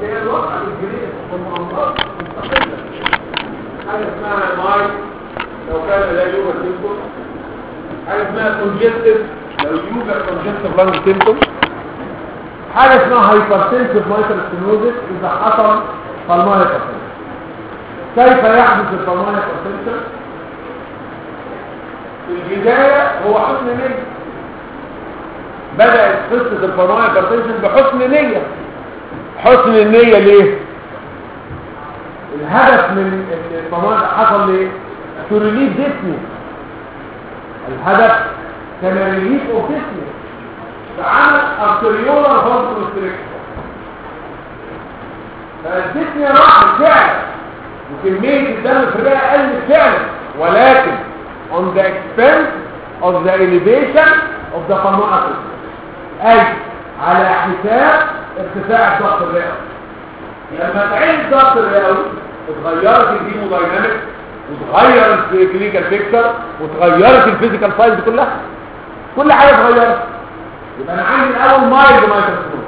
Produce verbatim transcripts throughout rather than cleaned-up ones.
هي الوضع الجديد في المنظمات مستقلة. حاجة اسمها ماي لو كان لا يوجد سيمتوم، حاجة اسمها كونجستيف لو يوجد كونجستيف لانج سيمتوم، حاجة اسمها هايبرتنسيف مايترال ستينوزيس إذا حصل بالمونري هايبرتنشن. كيف يحدث البالمونري هايبرتنشن؟ في البداية هو حسن نية. بدأت قصة البالمونري هايبرتنشن بحسن نية. حسن النية ليه؟ الهدف من البالمونري حصل ليه؟ to relieve dyspnea. الهدف كان relief of dyspnea. فعمل arteriolar vasoconstriction. فالديسنيا راحت فعلا وكمية الدم في الرئة قلت فعلا، ولكن on the expense of the elevation of the pulmonary artery، أي على حساب ارتفاع الضغط الرئوي. لما تعين الضغط الرئوي اتغيرت الهيمودايناميك وتغير الكلينيكال بيكتشر وتغيرت الفيزيكال سايز كلها، كل حاجه اتغيرت. يبقى انا عندي الاول مايلد مايترال ستنوز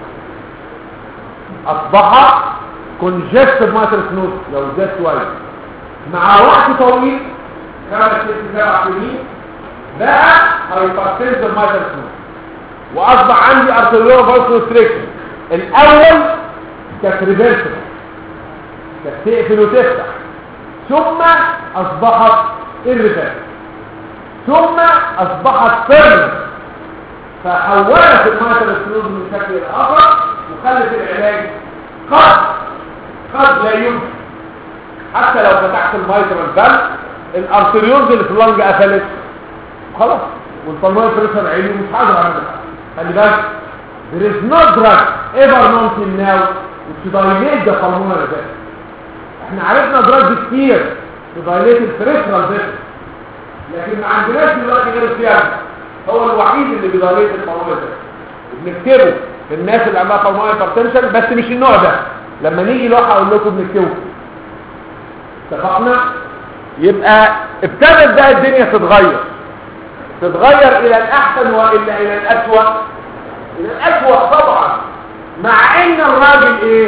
اصبح كونجستيف مايترال ستنوز لو زاد شويه مع وقت طويل خمس ست سبع سنين بقى هايبرتنسيف مايترال ستنوز، واصبح عندي ارتريولار فاسكولاريزيشن. الاول كانت ريفيرسبل، كانت تقفل وتفتح، ثم اصبحت irreversible، ثم اصبحت فيرمنت، فحولت المايترال ستنوز من شكل اخر وخلت العلاج قد قد لا يمكن. حتى لو فتحت المايترال فالف الارتريولز اللي في اللنج قفلت خلاص، والبلمونري بريشر عالي ومش هقدر اعملها. خلي بالك there is no drug ever known till now which dilate the pulmonary vessel. احنا عرفنا دراج كتير تدايليت البريفرال فيسل، لكن ما عندناش دلوقتي غير السيارة، هو الوحيد اللي بيدايليت البلمونري فيسل. بنكتبه في الناس اللي عندها pulmonary hypertension بس مش النوع ده. لما نيجي لوحة اقول لكم بنكتبه. اتفقنا؟ يبقى ابتدت بقى الدنيا تتغير تتغير الى الاحسن والا الى الاسوأ. الى الاسوأ طبعا، مع ان الراجل ايه؟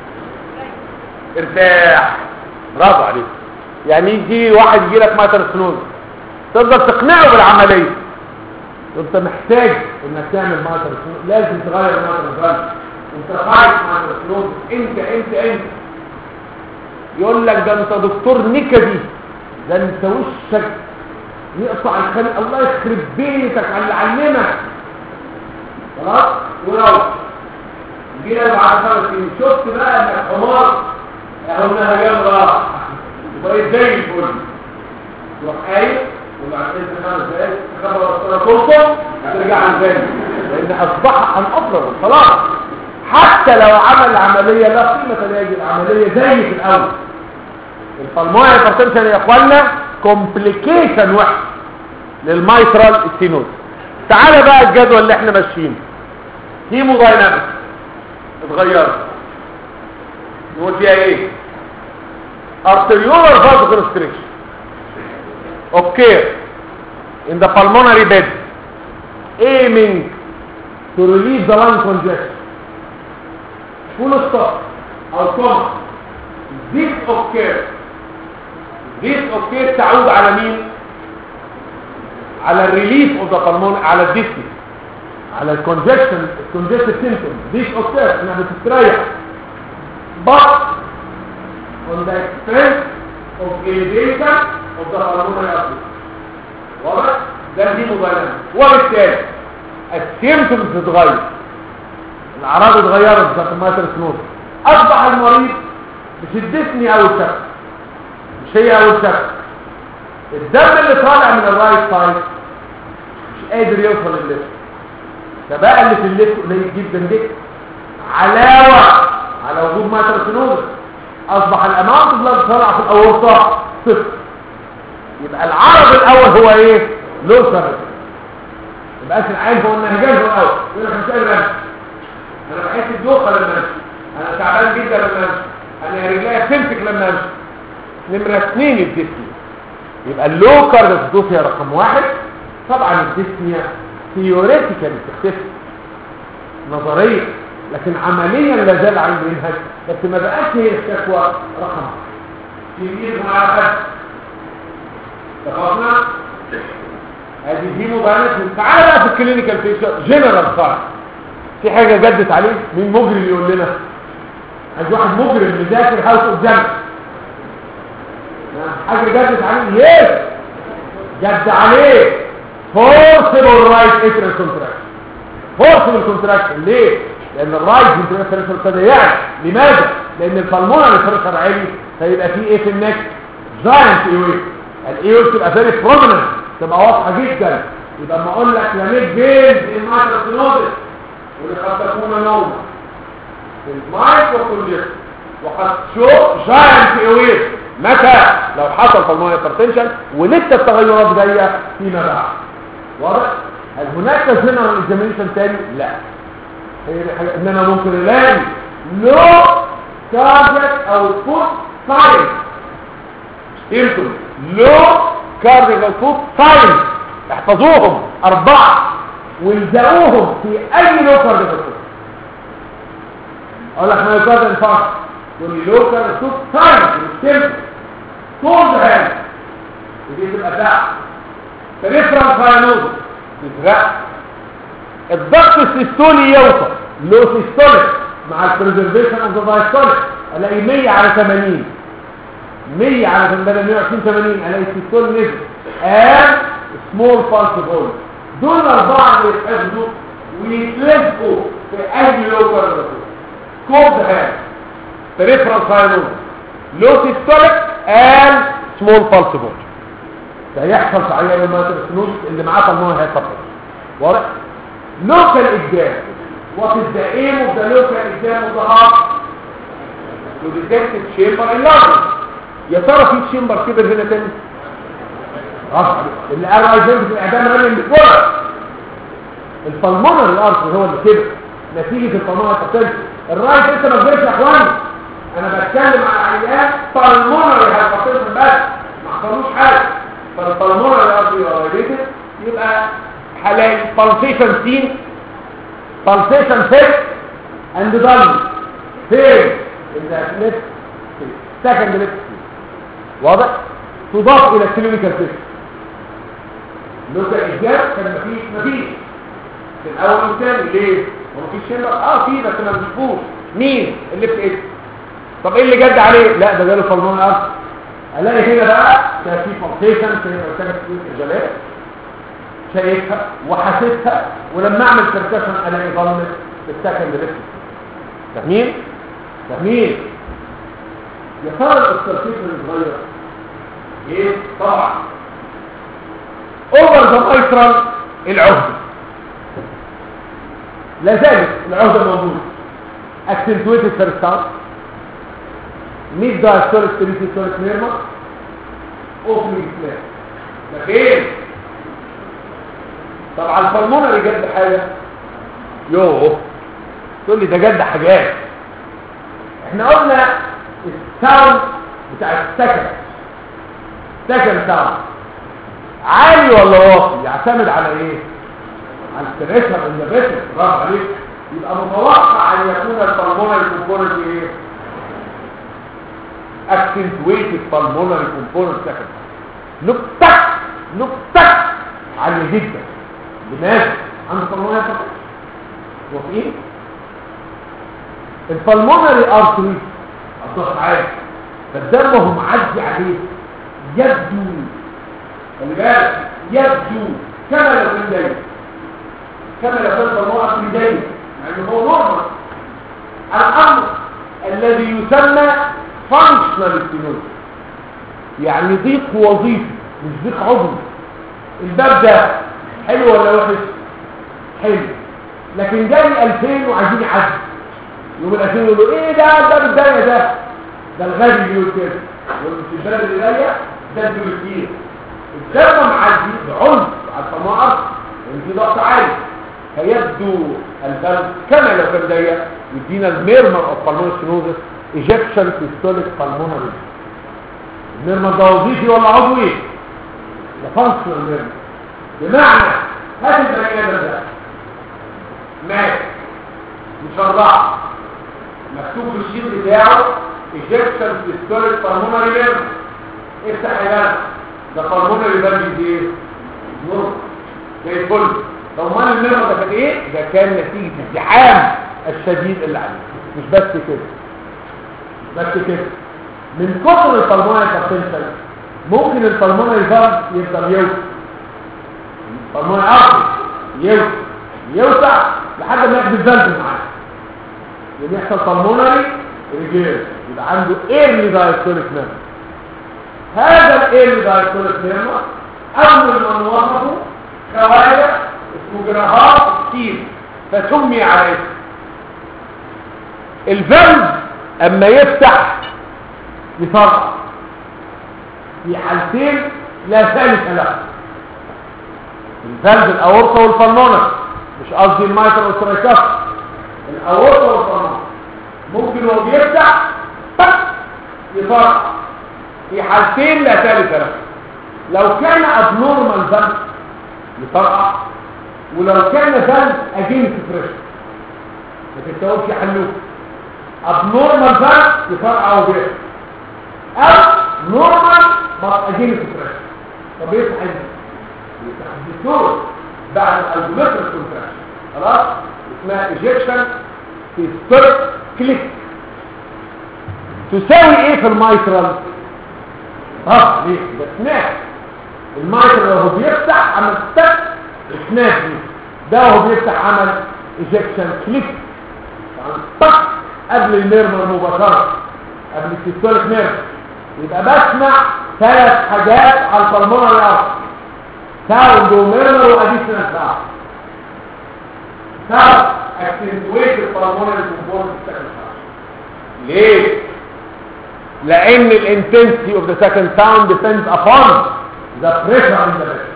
ارتاح. برافو عليك. يعني يجي واحد يجي لك مايترال ستنوز تقدر تقنعه بالعمليه، انت محتاج انك تعمل مايترال ستنوز، لازم تغير المايترال فالف، انت خايف مايترال ستنوز، انت انت انت يقول لك ده انت دكتور نكدي، ده انت وشك يقطع الخلق، الله يخرب بيتك على اللي علمك. خلاص ولو جينا بعد خمس سنين شفت بقى انك حمار اهو النهجان راح وبقيت زي الفل، تروح قايل وبعد كده خمس دقايق تخبر الصوره كلكم هترجع عن تاني، لان اصبح عن افضل خلاص. حتى لو عمل العمليه لا قيمه لهذه العمليه زي في الاول. البلمونري هايبرتنشن يا اخوانا كومبليكيشن وحش للمايترال ستينوز. تعالى بقى الجدول اللي احنا ماشيينه. هيموداينامكس اتغيرت، نقول فيها ايه؟ arteriolar vasoconstriction okay in the pulmonary bed aiming to relieve the lung congestion. full stop او comma. this occurs this occurs تعود على مين؟ على الريليف of the pulmonary، على الديسني، على الكونجكشن الكونجكتيف سيمبتوم. this occurs انها بتستريح but on the expense of elevation of the pulmonary artery. واضح؟ ده الهيموداينامكس. وبالتالي السيمبتومز تتغير، الاعراض اتغيرت بتاعت المايترال ستنوز. اصبح المريض مش الديسني اول شكل، مش هي اول شكل. الدم اللي طالع من الرايت سايد مش قادر يوصل للليفت، فبقى اللي في الليفت قليل جدا جدا، علاوه على وجود مايترال ستنوز. اصبح الاماونت بلاد طالع في الاورطه صفر. يبقى العرض الاول هو ايه؟ لو سيرفيس. يبقى اسم العين هو النهجان هو الاول. يقول لك مش قادر امشي، انا بحس بدوخه لما امشي، انا تعبان جدا لما امشي، انا رجليا بتمسك لما امشي. نمره اثنين الديسنيا. يبقى اللو كارديوستوسيا رقم واحد. طبعا الديسنيا ثيوريتيكالي بتختفي، نظريا لكن عمليا لا زال عندي منهج، بس ما بقاش هي الشكوى رقم كبير مع حد. اتفقنا؟ ادي دي مبانات. تعالى بقى في الكلينيكال فيشر جنرال صار في حاجه جدت عليه. مين مجرم يقول لنا؟ عايز واحد مجرم مذاكر هاوس قدامك حاجه جدت عليه. يس جد عليه فورسبل رايت اترال كونتراكشن. فورسبل كونتراكشن ليه؟ لان الرايت فنتريكولار ابتدى يعلى. لماذا؟ لان البلمونري بريشر عالي، فيبقى في ايه في النك؟ جاينت ايوي. الايوي بتبقى فيري بروميننت، تبقى واضحه جدا. يبقى اما اقول لك لاميك فينز المايكروسينوزس واللي قد تكون نومه في المايكروكونجكت وقد شو جاينت ايوي متى؟ لو حصل بالمونري هايبرتنشن ولسه التغيرات جايه فيما بعد. واضح؟ هل هناك جنرال اكزامينشن تاني؟ لا. هي الحاجه ان انا ممكن الاقي لو كاردياك او فوت ساينس. يمكن لو كاردياك او فوت ساينس احفظوهم اربعه والزقوهم في اي لو كاردياك او فوت. اقول لك ما يقدر انفاق تقول لي لو كاردياك او فوت ساينس مش طول ده ودي تبقى بتاع بريفرال فاينوز يتغق. الضغط السيستولي يوصل لو سيستوليك مع البريزرفيشن اوف ذا دايستوليك الاقي مية على ثمانين مية على بدل مية وعشرين ثمانين الاقي السيستول نزل and small pulse volume. دول الاربعه اللي يتحفظوا ويتلزقوا في اي لو كاردياك كود هاند بريفرال فاينوز لو سيستوليك and small pulse volume. ده يحصل في عيان المايكروسينوز اللي معاه بالمونري هايبرتنشن. واضح؟ local exam. What is the aim of the local exam of the heart? To detect the chamber enlargement. يا ترى في chamber كبر هنا تاني؟ اه اللي قال عايزين في الاعدام رمي بالكره. البلمونري ارتري هو اللي كبر نتيجه البلمونري هايبرتنشن. الرايت لسه ما كبرش يا اخواني. انا بتكلم على عيان بالمونري هايبرتنشن بس ما حصلوش حاجه. فالبلمونري ارتري ريليتد يبقى هلاقي pulsation seen pulsation fixed and done فين in the left second left واضح؟ تضاف الى clinical fixed. لوكال اجاب كان مفيش مفيش في الاول والثاني. ليه؟ هو مفيش شمبر؟ اه في بس ما بنشوفوش. مين اللي في ايه؟ طب ايه اللي جد عليه؟ لا ده جاله بالمونري ارتري. الاقي هنا بقى كان في pulsation كانت في الجلاد شايفها وحاسسها، ولما اعمل كركشن الاقي ضلمت في السكند ليفت. فاهمين؟ فاهمين؟ يا ترى الاستراتيجي اتغير ايه؟ طبعا اوفر ذا مايترال العهده لا زالت العهده موجوده. اكسنتويتد فيرستاوت ميد دايستوليك تريتيستوليك نيرما اوفلي سلاش. ده فين؟ طبعا البلمونري جد حاجه. يوه تقول لي ده جد حاجات. احنا قلنا الساوند بتاع السكن سكن ساوند عالي ولا واطي يعتمد على ايه؟ على البريشر النباتي. برافو عليك. يبقى متوقع ان يكون البلمونري كومبوننت ايه؟ اكسنتويتد بالمونري كومبوننت سكن نكتك نكتك عالي جدا. لماذا؟ عنده بالمونري هايبرتنشن. واضحين؟ البالمونري ارتري الضغط عالي فالدم وهو معدي عليه يبدو، خلي بالك، يبدو كما لو كان دايما، كما لو كان بالمونري ارتري دايما، مع انه هو نورمال. الامر الذي يسمى فانكشنال ستينوز، يعني ضيق وظيفي مش ضيق عضوي. الباب ده حلو ولا وحش؟ حلو. لكن جاي ألفين وعايزين يعدي، يوم الألفين يقولوا ايه ده الباب الضيق ده؟ ده الغبي اللي يقول كده. يقول مش الباب اللي ضيق ده انتوا كتير. الدم معدي بعنف على الطماعات لان في ضغط عالي، فيبدو الباب كما لو كان ضيق. يدينا الميرمر اوف بالمونري ستينوزس ايجكشن سيستوليك بالمونري. الميرمر ده وظيفي ولا عضوي؟ ده فانكشنال ميرمر. بمعنى هات البني ادم ده مات مش أربعة. مكتوب في الشيت بتاعه ejection systolic pulmonary nerve. افتح يا ده pulmonary valve دي ايه؟ نور زي الفل. طب امال النيرف ده كان ايه؟ ده كان نتيجة الزحام الشديد اللي عليه. مش بس كده مش بس كده من كتر البلمونري كابتنشن ممكن البلمونري فالف يفضل يوسع، البلمونري ارتري يوسع يوسع لحد ما يحدث فالف معاه، يبقى يحصل pulmonary ريجير، يبقى عنده ايرلي دايستوليك نيرف. هذا الايرلي دايستوليك نيرف اول ما نوصفه خواجه اسمه جراهام ستيل فسمي على اسمه. الفالف اما يفتح يفرقع في حالتين لا ثالث له. الفالف الاورطه والبلمونر، مش قصدي المايتر والترايكاس، الاورطه والبلمونر ممكن وهو بيفتح يفرقع في حالتين لا ثالث له. لو كان ابنورمال فالف يفرقع، ولو كان فالف اجينست بريشر ما تتوقفش حلوه. ابنورمال فالف يفرقع وبيفتح، او نورمال بس اجينست بريشر. طب يفتح ازاي؟ يفتح بالدور بعد الالفومتر كونتراكشن. خلاص اسمها ايجكشن سيستوليك كليك. تساوي ايه في المايترال؟ اه ليه ده سناب. المايترال وهو بيفتح عمل تك سناب، ده وهو بيفتح عمل ايجكشن كليك طق قبل النيرمر مباشره، قبل السيستوليك نيرف. يبقى بسمع ثلاث حاجات على البلمونري ارتري: ساوند وميرمر واديشنال ساوند. ساوند اكسنتويت البلمونري كومبوننت سكند ساوند. ليه؟ لان الانتنسيتي اوف ذا سكند ساوند ديبندز ابون ذا بريشر ان ذا بريشر.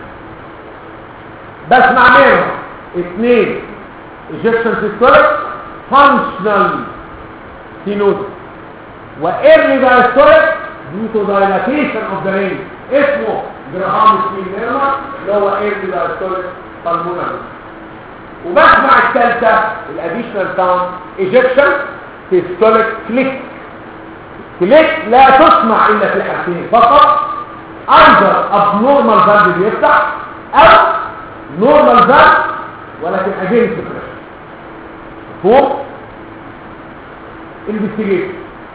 بسمع ميرمر. اثنين ايجكشن سيستوليك فانكشنال سينوز، وايرلي دايستوليك due to dilatation of the range اسمه جراهام ستيل نيرمر اللي هو ايرلي دايستوليك بالمونري. وبسمع الثالثه الاديشنال ساوند ايجكشن سيستوليك كليك. كليك لا تسمع الا في الحالتين فقط: either abnormal valve بيفتح او normal valve ولكن against pressure. فوق investigate.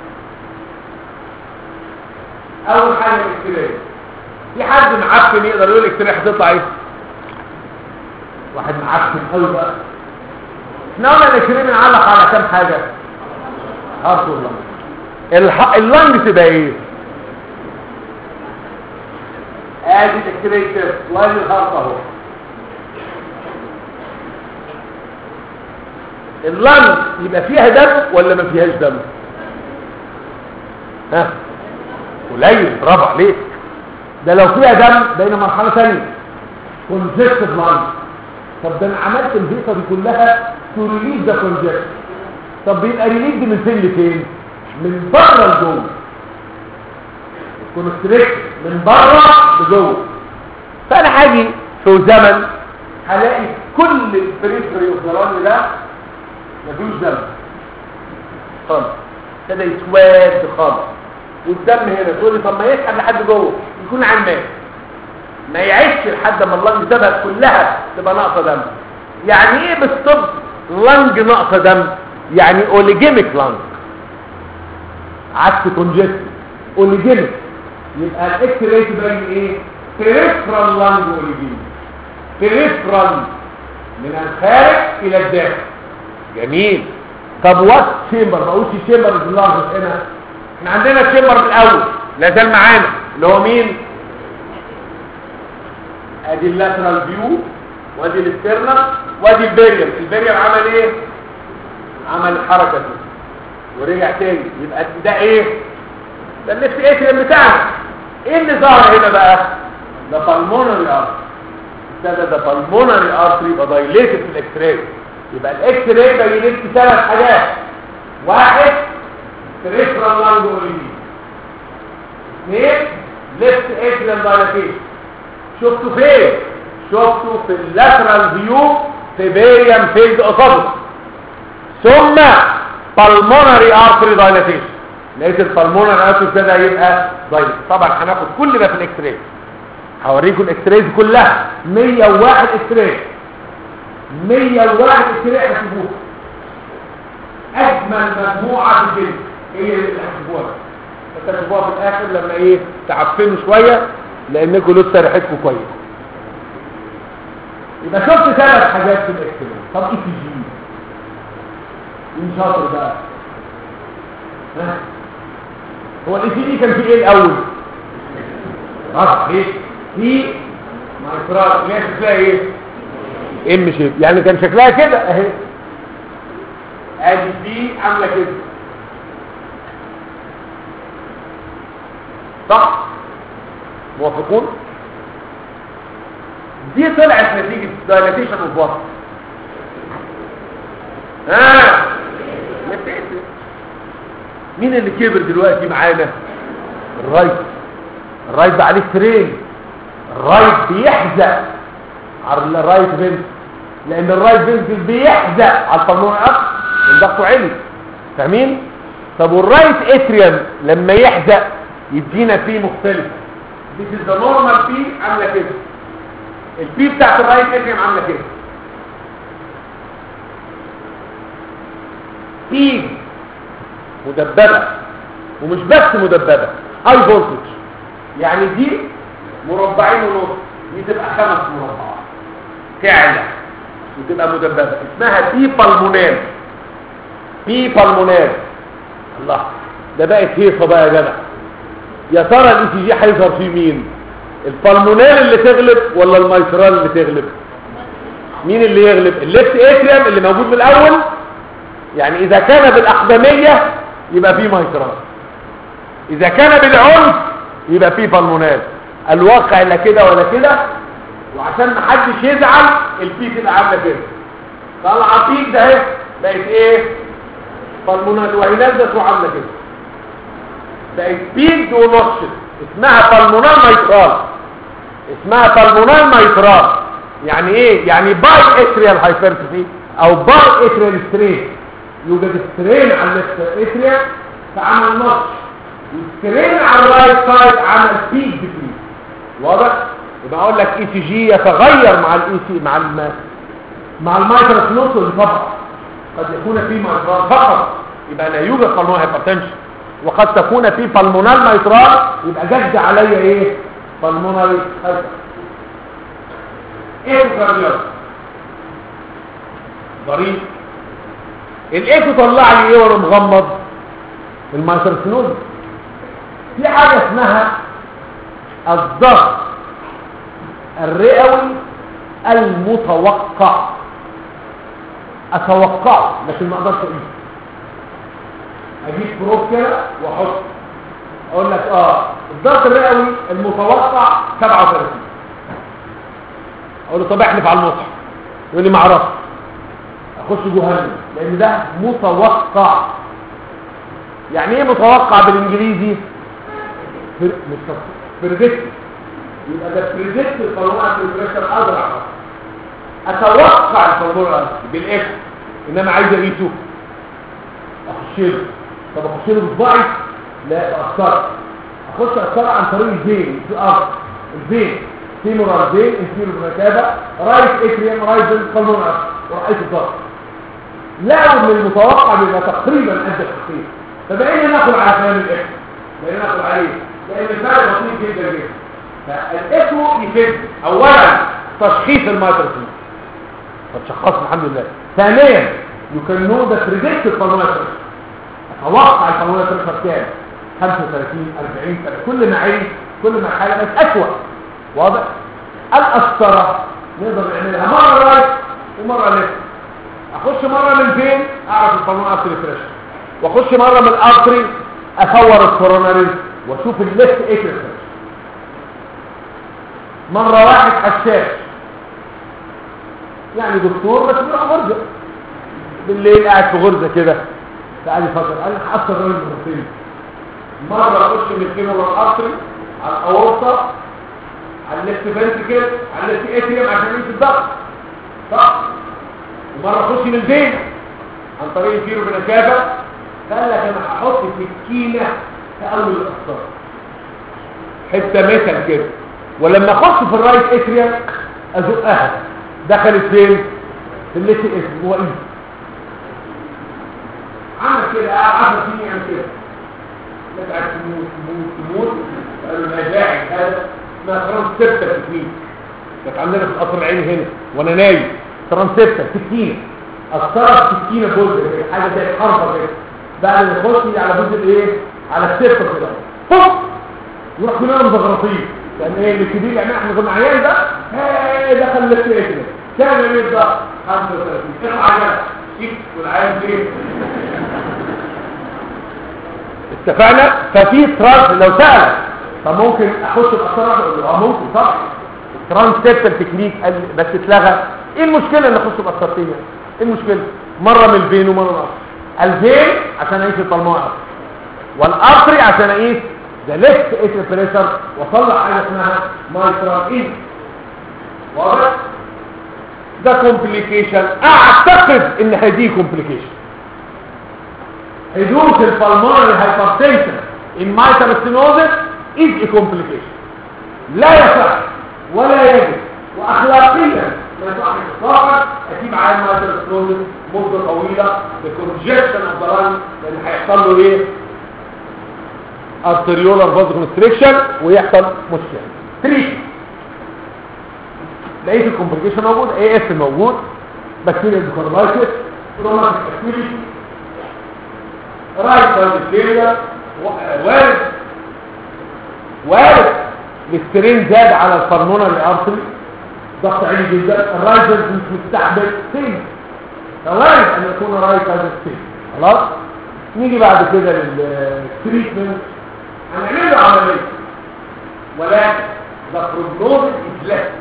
اول حاجه الاكتراي. في حد معفن يقدر يقول الاكتراي هتطلع ايه؟ واحد معفن قوي بقى. احنا قلنا الاكتراي بنعلق على كام حاجه؟ هارت واللنج. اللنج تبقى ايه؟ ادي الاكتراي تيست وادي الهارت اهو. اللنج يبقى فيها دم ولا ما فيهاش دم؟ ها قليل، برافو عليك. ده لو فيها دم بين مرحله ثانيه كونجكتيف لانج. طب ده انا عملت الهيصه دي كلها تو ريليز ذا كونجكت. طب بيبقى ريليز دي من فين لفين؟ من بره لجوه. كونستريكت من بره لجوه. فانا هاجي في زمن هلاقي كل البريفري اوف ذا ده مفيش دم خالص، ابتدى يسود خالص، والدم هنا تقول لي طب ما يسحب لحد جوه يكون عمال ما يعيش لحد ما اللنج تبقى كلها تبقى ناقصه دم. يعني ايه بالطب لنج ناقصه دم؟ يعني اوليجيميك لنج عكس كونجكتيف. اوليجيميك يبقى الاكس راي تبين ايه؟ بريفرال لنج اوليجيميك. بريفرال من الخارج الى الداخل. جميل. طب وات تشامبر؟ ما اقولش تشامبر في اللنج هنا. احنا عندنا تشامبر الاول لا زال معانا اللي هو مين؟ ادي اللاترال فيو وادي الاسترنال وادي البيريم. البيريم عمل ايه؟ عمل الحركه دي ورجع تاني. يبقى ده ايه؟ ده الليفت اتريم بتاعنا. ايه اللي ظهر هنا بقى؟ ده بالمونري ارتري. ده ده بالمونري ارتري يبقى دايليتد في الاكس راي. يبقى الاكس راي بينت لي ثلاث حاجات: واحد بريفرال لانج اوريجين، اثنين ليفت اتريم دايليتيشن. شفتوا فين؟ شفتوا في اللاترال فيو في بيريم فيلد اوسوفيس. ثم pulmonary artery dilatation. لقيت البلمونري artery ابتدى يبقى ضيق. طبعا هناخد كل ده في الاكس راي، هوريكم الاكس رايز كلها مية وواحد اكس راي، مية وواحد اكس راي هتشوفوها. اجمل مجموعه في الجلد هي اللي هتشوفوها، بس هتشوفوها في الاخر لما ايه تعفنوا شويه لانكم لسه ريحتكم كويس. يبقى شفت ثلاث حاجات في الاكس راي. طب اي سي جي مين شاطر بقى؟ ها هو الاي سي جي كان فيه ايه الاول؟ اه ايه في مايكرات اللي هي شكلها ايه؟ ام شيب، يعني كان شكلها كده اهي، ادي دي عامله كده صح؟ موافقون؟ دي طلعت نتيجه دايلاتيشن اوف وات. ها مين اللي كبر دلوقتي معانا؟ الرايت. الرايت بقى عليه سترين، الرايت بيحزق على الرايت فينتريكل، لان الرايت فينتريكل بيحزق على البلمونري ارتري ضغطه عالي. فاهمين؟ طب والرايت اتريوم لما يحزق يدينا فيه مختلف. This is the normal P عامله كده، البي بتاعت الرايت اتريوم عامله كده. بي مدببه، ومش بس مدببه، هاي فولتج، يعني دي مربعين ونص، دي تبقى خمس مربعات تعلى وتبقى مدببه، اسمها بي بالمونال. بي بالمونال. الله، ده بقت هيصه بقى يا جدع. يا ترى الاي سي جي هيظهر فيه مين؟ البالمونال اللي تغلب ولا الميترال اللي تغلب؟ مين اللي يغلب؟ الليفت اتريوم اللي موجود من الاول، يعني اذا كان بالاقدميه يبقى فيه ميترال، اذا كان بالعنف يبقى فيه بالمونال. الواقع لا كده ولا كده، وعشان ما حدش يزعل البي تبقى عامله كده طالعه بيك ده اهي، بقت ايه؟ بالمونال، وهي نزلت وعامله كده، بقت بيك ونصت، اسمها بالمونال ميترال، اسمها بالمونال ميترال. يعني ايه؟ يعني باي اتريال هايبرتروفي او باي اتريال سترين. يوجد سترين على الليفت اتريال فعمل نص، والسترين على الرايت سايد عمل بيك ديكريز. واضح؟ يبقى اقول لك اي سي جي يتغير مع الاي سي مع الم مع المايترال سنوسل فقط، قد يكون في مايترال فقط يبقى لا يوجد بالمونال هايبرتنشن، وقد تكون في بالمونال مايترال يبقى جد عليا ايه؟ بالمونال هايبر. ايه كارديولوجي ضريب. الايكو طلع لي ايه وانا مغمض؟ المايترال سنوسل. في حاجه اسمها الضغط الرئوي المتوقع، اتوقعه لكن ما اقدرش اقيسه. اجيب بروب كده واحط اقول لك اه الضغط الرئوي المتوقع سبعة وثلاثين، اقول له طب احلف على المصحف، يقول لي ما اعرفش، اخش جهنم لان ده متوقع. يعني ايه متوقع بالانجليزي؟ مش بريدكت، يبقى ده بريدكت القولونات البريشر اقدر اتوقع القولونات بالاف، انما عايز اقيسه اخش له. طب اخش له بصباعي؟ لا اثر، اخش اثر عن طريق الفين في الارض، الفين فيمورال فين انفيرو ركابه رايت اتريوم رايت قولونات ورئيس الضغط. لا من المتوقع بيبقى تقريبا قد التخطيط. فبقينا ناخد على كلام الاف، بقينا ناخد عليه لان الفرق بسيط جدا جدا. فالايكو يفيد اولا تشخيص المايترال، طب شخصنا الحمد لله. ثانيا you can know the predicted pulmonary pressure، اتوقع البلمونري بريشر كام؟ خمسة وثلاثين أربعين كل ما عين كل ما الحاله بقت اسوء. واضح؟ القسطره نقدر نعملها مره رايت ومره ليفت. اخش مره من فين اعرف البلمونري ارتري بريشر، واخش مره من الارتري اصور الكوروناري واشوف الليفت اتريال بريشر. مره واحد حشاش يعني دكتور بس بيروح غرزه بالليل قاعد في غرزه كده فقال لي فكر قال لي هحصل الراجل مرتين. مره اخش من الفيمورال ارتري على الاورطه على الليفت فنتريكل على الليفت اتريوم عشان يقيس الضغط صح، ومره اخش من الفين عن طريق الفيرو بنكابه، قال لك انا هحط سكينه في اول القسطره حته مثل كده، ولما اخش في الرايت اتريا ازقها دخلت فين؟ في الليتي اسم هو ايه عمل كده عشر سنين يعمل كده، لا تعرف تموت تموت تموت قالوا ما داعي هذا اسمها ترانسبتر تكنيك. كانت عندنا في القصر العيني هنا وانا نايم ترانسبتر سكينه، اثرت سكينه بوزه حاجه زي الحربه كده، بعد ما يخش على بوزه ايه؟ على السيفتر كده فوق يروح كلنا مزغرطين، لان ايه اللي كبير يعني احنا كنا عيال ده ايه دخل اللي كده كام يوم ده خمسة وثلاثين اطلع على شيك والعيال فين اتفقنا. ففي ترانس لو سأل طب ممكن اخش القسطره اقول له اه ممكن طبعا ترانسبتر تكنيك بس اتلغى. ايه المشكله ان اخش القسطرتين؟ ايه المشكله؟ مره من الفين ومره من الارتري. الفين عشان اقيس الطلموع والارتري عشان اقيس ذا ليفت اتري بريشر واطلع حاجه اسمها مايترال ان. واضح؟ ده كومبليكيشن اعتقد ان هذه كومبليكيشن حدوث البلمونري هايبرتنشن ان مايترال ستينوزس is a complication لا يصح ولا يجب واخلاقيا ما يصح اطلاقا اسيب عيان مايترال ستينوزس مده طويله بكونجكشن اوف ذا لانج، لان هيحصل له ايه؟ arteriolar vasoconstriction ويحصل مشكله. تريت لقيت الكومبليكيشن موجود، اي اف موجود، بكتيريا ديكورلايتس، روماتيك اكتيفيتي، رايت سايد فيلير، وارد وارد الاسترين زاد على البلمونري ارتري، ضغط عالي جدا، الرايت مش مستحمل سين، فوارد ان يكون رايت سايد سين. خلاص نيجي بعد كده للتريتمنت. هنعمل له عمليه ولكن ذا بروجنوز از ليس،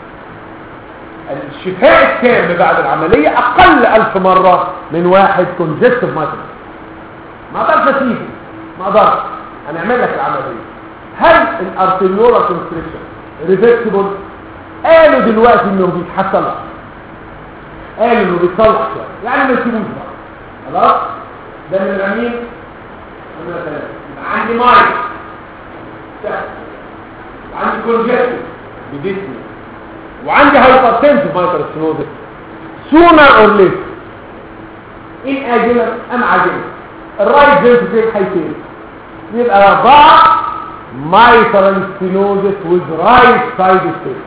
الشفاء التام بعد العمليه اقل ألف مره من واحد كونجستيف مايترال. ما اقدرش اسيبه، ما اقدرش. هنعمل لك العمليه. هل الارتريولار كونستريكشن ريفرسيبل؟ قالوا دلوقتي انه بيتحسن، قالوا انه بيتصلح شويه، يعني ما يسيبوش بقى. خلاص ده من الامين. عندي مايك وعندي كونجكتيف بجسمي وعندي هايبرتنسيف مايترال ستينوزس، سونر اور ليت ان اجلا ام عاجلا الرايت فينتريكل هيتين، يبقى أربعة مايترال ستينوزس وذ رايت سايد ستيت.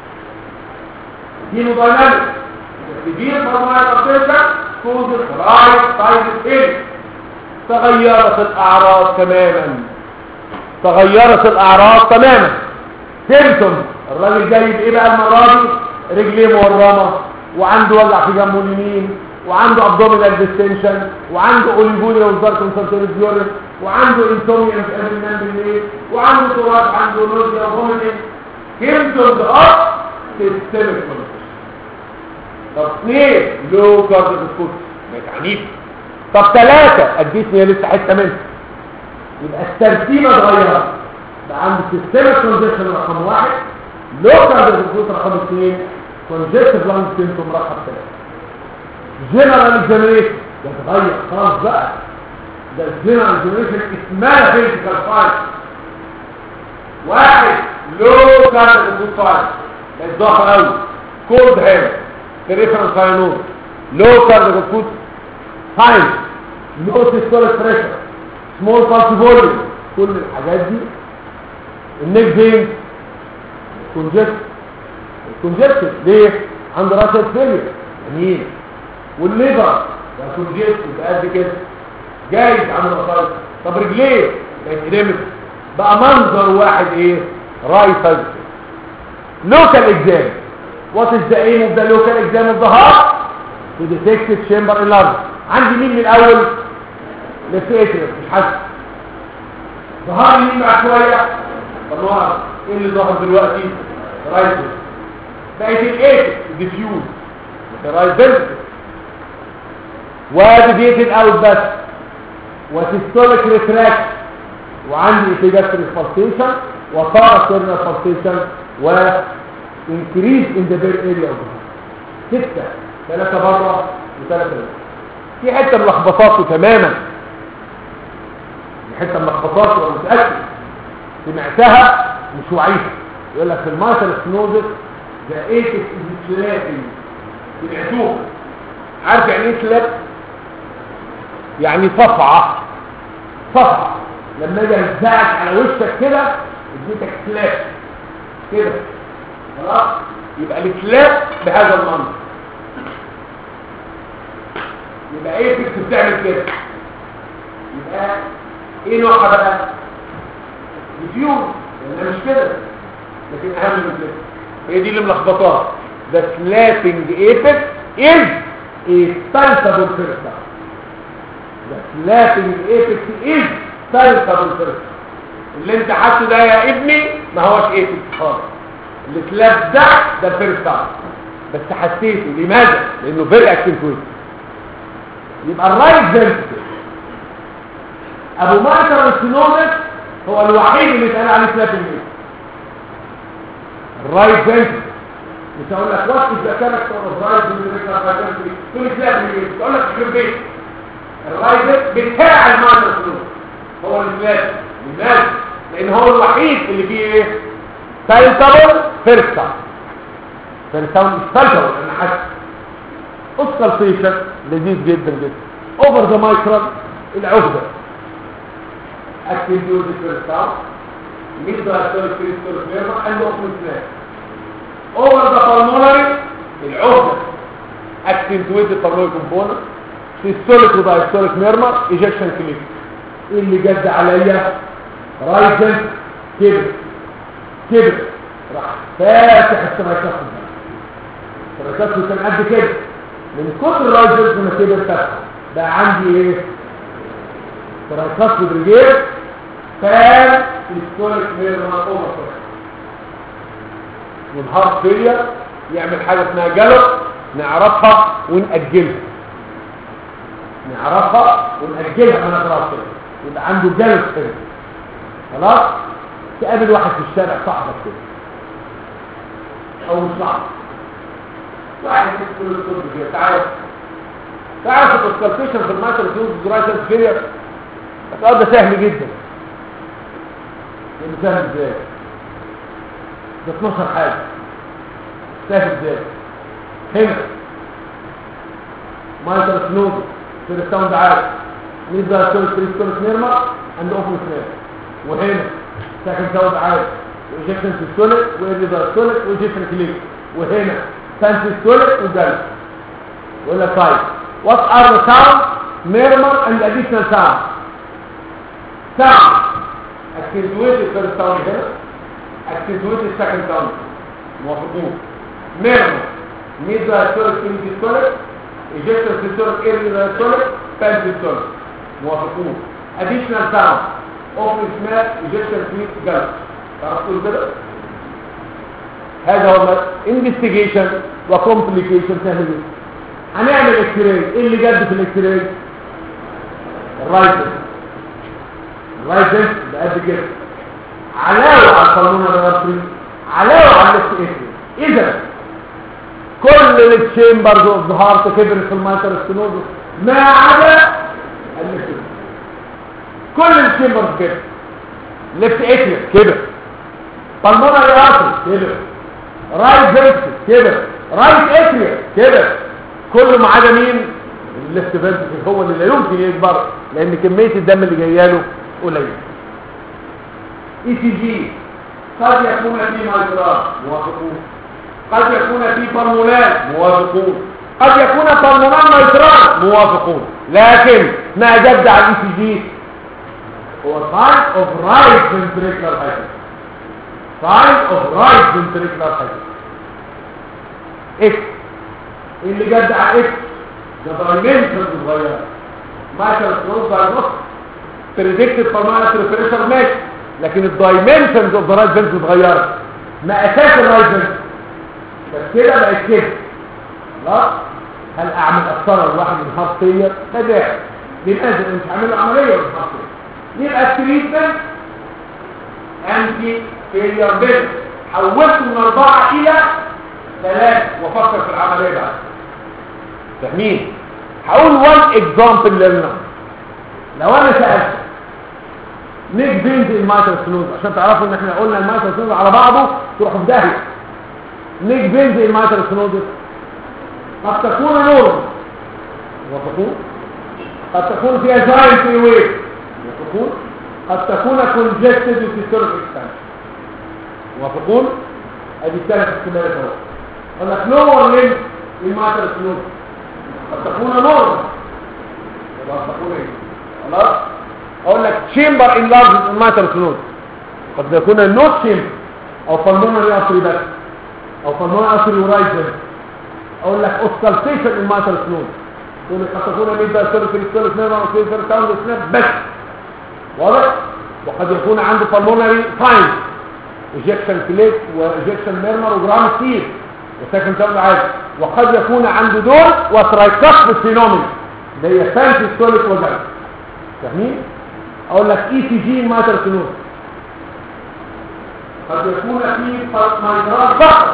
دي مديناميك كبير بالمايترال ارتيريا كوزس رايت سايد ستيت. تغيرت الاعراض تماما، تغيرت الاعراض تماما. سيمتوم الراجل جاي بايه بقى المره دي؟ رجليه مورمه وعنده وجع في جنبه اليمين وعنده ابدومينال ديستنشن وعنده اوليفوريا وزار كونسنتريت يورين وعنده انسوميا في قبل النوم بالليل وعنده تراث، عنده نوزيا وفوميتنج. سيمتومز اوف سيستميك كونستيبيشن. طب اثنين لو كارديوسكوب ما تعنيش. طب ثلاثة اديتني لسه حته منها، يبقى الترتيبه اتغيرت بقى. عندي سيستميك كونجكشن رقم واحد، لوكال ديسكوت رقم اثنين، كونجكتيف لانج سيمتوم رقم ثلاثة. جنرال اكزامينيشن يتغير خلاص بقى، ده الجنرال اكزامينيشن اسمها فيزيكال فايل. واحد لوكال ديسكوت فايل الظهر قوي، كولد هيد، بريفرنس ساينوز، لوكال ديسكوت فايل، لو سيستوليك بريشر، سمول بالس فوليوم، كل الحاجات دي. النيك فين كونجكت كونجكت ليه؟ عند راسه فيلير جميل. والليفر ده كونجكت قد كده جايز عند راسه. طب رجليه بقت اديمت، بقى منظر واحد ايه؟ رايت سايد. لوكال اكزام، وات از ذا ايم اوف ذا لوكال اكزام اوف ذا هارت؟ تو ديتكت تشامبر انلارج. عندي مين من الاول؟ ليفت اتريوم مش حاسس، ظهر لي مع شويه. طب نقف ايه اللي ظهر دلوقتي؟ رايت بقت الايه ديفيوز رايت فينتريكل وديفيتد اوت بس وسيستوليك ريتراكت، وعندي ايبيجاستريك بالسيشن وباراسيرنال بالسيشن وانكريز ان ذا بير اريا اوف ستة، ثلاثة بره وثلاثة بره. في حته ملخبطاته تماما، في حته ملخبطاته وانا متاكد سمعتها مش وعيها. يقول لك في المايترال ستينوزس ده ايه السلابي، سمعتوه؟ عارف يعني ايه سلاب؟ يعني صفعه، صفعه لما اجي ازعك على وشك كده اديتك سلاب كده، خلاص؟ يبقى السلاب بهذا المنظر. يبقى ايه فيك بتعمل كده؟ يبقى ايه نوعها بقى؟ ديفيوز، لانها مش كده، لكن اهم من كده. هي دي اللي ملخبطاها. The slapping apex is a palpable first. The slapping apex is palpable first. اللي انت حاسه ده يا ابني ما هوش apex خالص. السلاب ده ده الفيرست بس حسيته. لماذا؟ لانه very accentuated. يبقى الرايت فنتريكل ابو مايترال ستينوزس هو الوحيد اللي اتقال عليه سلابنج ايبكس. الرايت فنتريكل مش هقول لك وات از ذا كاركتر اوف رايت فنتريكل تقول سلابنج ايبكس، اقول لك في البيت الرايت بتاع المايترال ستينوزس هو السلاب. لماذا؟ لان هو الوحيد اللي فيه ايه؟ بالتابل فيرست تايم. فيرست تايم مش بالتابل، انا حاسس اوسكالتيشن لذيذ جدا جدا. اوفر ذا مايكرال العهده اكتيفيوز فيرست تايم ميد ذا ستوريك كريستال فيرما اند اوبن سلاش. اوفر ذا بالمونري العهده اكتيفيوز بالمونري كومبوننت سيستوليك ودايستوليك ميرما ايجكشن كليك. ايه اللي جد عليا؟ رايزن كده كده راح فاتح السماكات. السماكات كان قد كده من كتر الرايزن لما كده فتح بقى عندي ايه؟ سماكات برجير فان سيستوليك ميرما اوفر. والهارت فيلير يعمل حاجه اسمها جلط نعرفها ونأجلها، نعرفها ونأجلها من اطراف كده يبقى عنده جلط كده. خلاص؟ تقابل واحد في الشارع صاحبك كده او مش صاحبك، واحد يقول له الطب كده تعالى تعرف الكالكوليشن في المايكرو فيوز درايتال فيلير. السؤال ده سهل جدا. يعني سهل ازاي؟ ده اتناشر حاجه. سهل ازاي؟ هنا مايكرو فيوز في الساوند عالي نيزا سولت كريستال نيرما عند اوبن سناب، وهنا ساكن ساوند عالي وايجكشن سيستوليك وايريزا سوليك وايجكشن كليك، وهنا سانسي سوليك وجلد. ولا طيب what are the sound murmur and additional sound؟ sound accentuated first sound هنا accentuated second sound موافقين. murmur نيزا سوليك كريستال ايجكشن سيستوليك ايريزا سوليك سانسي سوليك موافقين. additional sound اوبن سناب ايجكشن كليك جلد. تعرفوا كده؟ هذا هو انفستيجيشن وكومبليكيشن سهل جدا. هنعمل اكس راي. ايه اللي جد في الاكس راي؟ الرايت الرايت ده قد كده علاوه على القانون الرئيسي، علاوه على الاكس راي. اذا كل التشامبرز اوف ذا هارت كبرت في المايترال ستينوزس ما عدا الاكس راي. كل التشامبرز كده ليفت اتريا كده، بالمونري ارتري كده، رايت فنتريكل كده، رايت اتريا كده، كله ما عدا مين؟ الليفت فنتريكل هو اللي لا يمكن يكبر لان كميه الدم اللي جايه له قليله. اي سي جي قد يكون فيه مايترال موافقون، قد يكون فيه بالمونال موافقون، قد يكون بالمونال مايترال موافقون، لكن ما جد على الاي سي جي هو sign of right ventricular hypertension. sign of right ventricular hypertension. اكس اللي جد على اكس ده dimensions صغيره. مايكرو ستينوز دايجنوستيك بريدكتد بالمونري بريشر ماشي، لكن الدايمنشنز اوف ذا رايت فنتريكل صغيره. مقاسات الرايت فنتريكل بس كده بقت كده. خلاص؟ هل اعمل قسطره لواحد من هارت فيلير؟ لا داعي. للاسف مش هعمل له عمليه من هارت فيلير. يبقى التريتمنت انتي فيلير بيل. حولته من اربعه الى ثلاثه وفكر في العمليه بعد. فاهمين؟ هقول وان اكزامبل للنمبر. لو انا سالت نيك بينز المايترال سنوز عشان تعرفوا ان احنا قلنا المايترال سنوز على بعضه تروحوا في داهيه. نيك بينز المايترال سنوز قد تكون نورمال وتكون قد تكون فيها جاين في ويت وتكون قد تكون كونجكتد وسيستوليك اكستنشن وتكون ادي ثلاث احتمالات اهو. قال لك لور ليم المايترال سنوز قد تكون نورمال ولا تكون ايه خلاص. اقول لك تشامبر انلارج المايترال سنوز قد يكون النوت تشامبر او بالمونري ارتري بس او بالمونري ارتري ورايزن. اقول لك اوسكالتيشن المايترال سنوز تقول لك قد تكون ميدا سيرفيس سيرفيس نيرف او سيرفيس تاوند سناب بس واضح. وقد يكون عنده بالمونري ساين ايجكشن كليك وايجكشن ميرمر وجرام ستيل وسكن تاوند عادي. وقد يكون عنده دول وترايكاسب فينومين اللي هي سانتي ستوليك وجاين. فاهمين؟ اقول لك اي سي جي المايترال سنوز قد يكون فيه مايترال فقط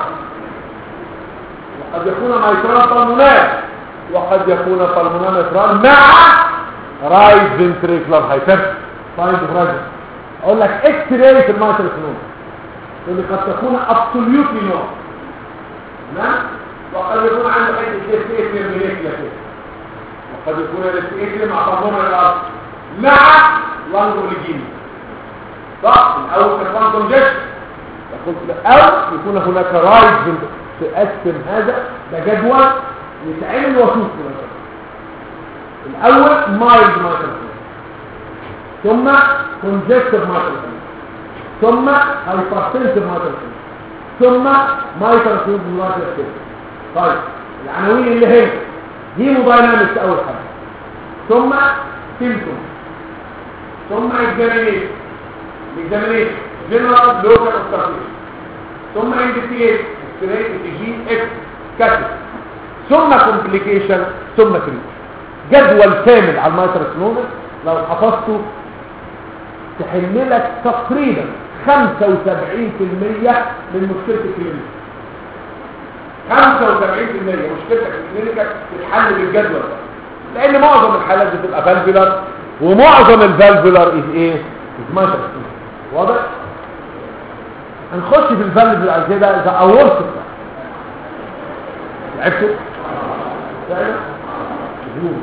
وقد يكون مايترال بالمونال وقد يكون بالمونال مايترال مع رايت فنتريكولار هايبرتروفي ساين ديفراجن. اقول لك اكس راي في المايترال سنوز اللي قد تكون ابسوليوتلي نو تمام. وقد يكون عنده حته سي اس ميرميليكيا كده وقد يكون الاستيكل مع بالمونال الارض مع لانجوليجين صح. الاول كان كونجكشن او يكون هناك رايت تقسم هذا ده جدول يتعمل وشوف مثلا. الاول مايلد مايترال ثم كونجكتيف مايترال ثم هايبرتنسيف مايترال ثم مايترال مايترال. طيب العناوين اللي هي هيموداينامكس اول حاجه ثم سيمبتوم ثم اكزامينيشن اكزامينيشن جنرال لوكال اوبستراكشن ثم انفستيجيشن اكستراي تي اكس كاتب ثم كومبليكيشن ثم تريت. جدول كامل على المايترال سنوز لو حفظته تحل لك تقريبا خمسة وسبعين بالمية من مشكله الكلينيك. خمسة وسبعين بالمية مشكلتك في الكلينيك تتحل بالجدول ده لان معظم الحالات بتبقى فالفولار ومعظم الفالفولار از ايه مايترال سنوز. واضح؟ هنخش في الفالف بعد كده اذا اورت لعبته فعلا مجنون.